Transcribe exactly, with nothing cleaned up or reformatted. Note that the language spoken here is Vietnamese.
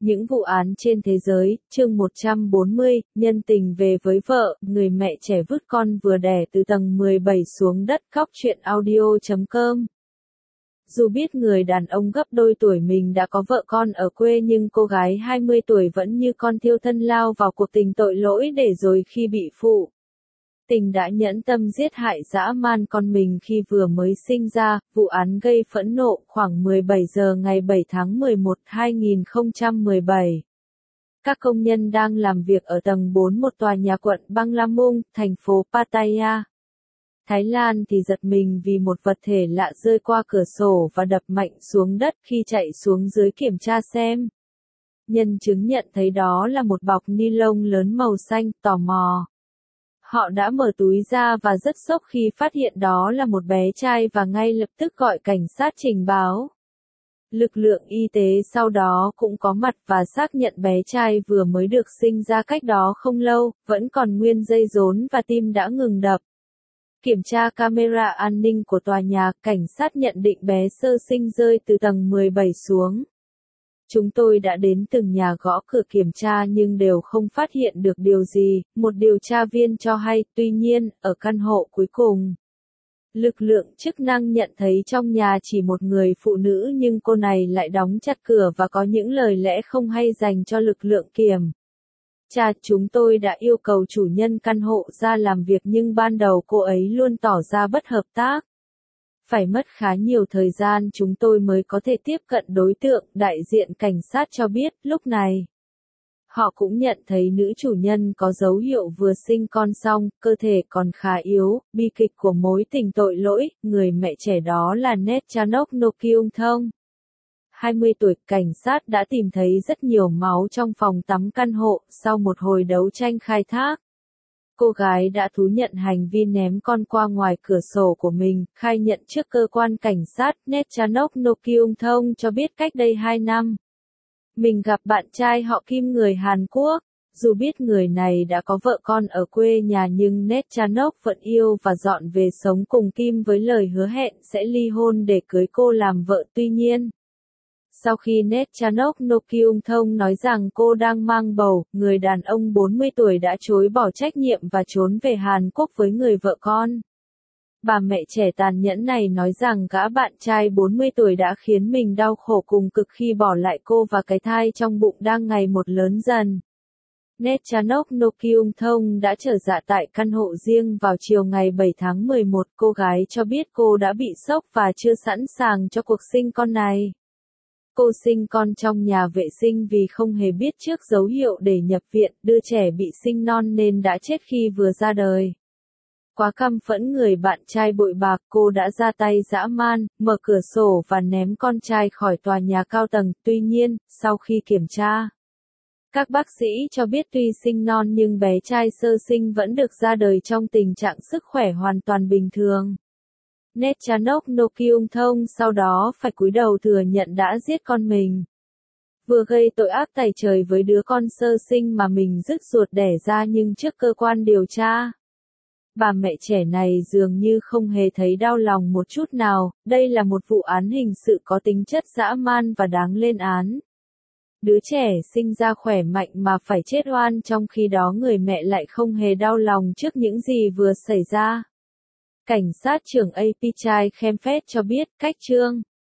Những vụ án trên thế giới, chương một trăm bốn mươi, nhân tình về với vợ, người mẹ trẻ vứt con vừa đẻ từ tầng mười bảy xuống đất. Khóc chuyện audio chấm com. Dù biết người đàn ông gấp đôi tuổi mình đã có vợ con ở quê nhưng cô gái hai mươi tuổi vẫn như con thiêu thân lao vào cuộc tình tội lỗi để rồi khi bị phụ tình đã nhẫn tâm giết hại dã man con mình khi vừa mới sinh ra. Vụ án gây phẫn nộ khoảng mười bảy giờ ngày bảy tháng mười một năm hai nghìn không trăm mười bảy. Các công nhân đang làm việc ở tầng bốn một tòa nhà quận Banglamung, thành phố Pattaya, Thái Lan thì giật mình vì một vật thể lạ rơi qua cửa sổ và đập mạnh xuống đất. Khi chạy xuống dưới kiểm tra xem, nhân chứng nhận thấy đó là một bọc ni lông lớn màu xanh. Tò mò, họ đã mở túi ra và rất sốc khi phát hiện đó là một bé trai và ngay lập tức gọi cảnh sát trình báo. Lực lượng y tế sau đó cũng có mặt và xác nhận bé trai vừa mới được sinh ra cách đó không lâu, vẫn còn nguyên dây rốn và tim đã ngừng đập. Kiểm tra camera an ninh của tòa nhà, cảnh sát nhận định bé sơ sinh rơi từ tầng mười bảy xuống. Chúng tôi đã đến từng nhà gõ cửa kiểm tra nhưng đều không phát hiện được điều gì, một điều tra viên cho hay. Tuy nhiên, ở căn hộ cuối cùng, lực lượng chức năng nhận thấy trong nhà chỉ một người phụ nữ nhưng cô này lại đóng chặt cửa và có những lời lẽ không hay dành cho lực lượng kiểm tra. Chúng tôi đã yêu cầu chủ nhân căn hộ ra làm việc nhưng ban đầu cô ấy luôn tỏ ra bất hợp tác. Phải mất khá nhiều thời gian chúng tôi mới có thể tiếp cận đối tượng. Đại diện cảnh sát cho biết, lúc này, họ cũng nhận thấy nữ chủ nhân có dấu hiệu vừa sinh con xong, cơ thể còn khá yếu. Bi kịch của mối tình tội lỗi, người mẹ trẻ đó là Netchanok Nokyungthong, hai mươi tuổi. Cảnh sát đã tìm thấy rất nhiều máu trong phòng tắm căn hộ. Sau một hồi đấu tranh khai thác, cô gái đã thú nhận hành vi ném con qua ngoài cửa sổ của mình. Khai nhận trước cơ quan cảnh sát, Netchanok Nokyungthong cho biết cách đây hai năm, mình gặp bạn trai họ Kim người Hàn Quốc. Dù biết người này đã có vợ con ở quê nhà nhưng Netchanok vẫn yêu và dọn về sống cùng Kim với lời hứa hẹn sẽ ly hôn để cưới cô làm vợ. Tuy nhiên, sau khi Netchanok Nokyungthong nói rằng cô đang mang bầu, người đàn ông bốn mươi tuổi đã chối bỏ trách nhiệm và trốn về Hàn Quốc với người vợ con. Bà mẹ trẻ tàn nhẫn này nói rằng gã bạn trai bốn mươi tuổi đã khiến mình đau khổ cùng cực khi bỏ lại cô và cái thai trong bụng đang ngày một lớn dần. Netchanok Nokyungthong đã trở dạ tại căn hộ riêng vào chiều ngày bảy tháng mười một. Cô gái cho biết cô đã bị sốc và chưa sẵn sàng cho cuộc sinh con này. Cô sinh con trong nhà vệ sinh vì không hề biết trước dấu hiệu để nhập viện. Đứa trẻ bị sinh non nên đã chết khi vừa ra đời. Quá căm phẫn người bạn trai bội bạc, cô đã ra tay dã man, mở cửa sổ và ném con trai khỏi tòa nhà cao tầng. Tuy nhiên, sau khi kiểm tra, các bác sĩ cho biết tuy sinh non nhưng bé trai sơ sinh vẫn được ra đời trong tình trạng sức khỏe hoàn toàn bình thường. Netchanok Nokyungthong sau đó phải cúi đầu thừa nhận đã giết con mình, vừa gây tội ác tày trời với đứa con sơ sinh mà mình rứt ruột đẻ ra. Nhưng trước cơ quan điều tra, bà mẹ trẻ này dường như không hề thấy đau lòng một chút nào. Đây là một vụ án hình sự có tính chất dã man và đáng lên án. Đứa trẻ sinh ra khỏe mạnh mà phải chết oan, trong khi đó người mẹ lại không hề đau lòng trước những gì vừa xảy ra. Cảnh sát trưởng a pê Chai Kemphet cho biết, cách chương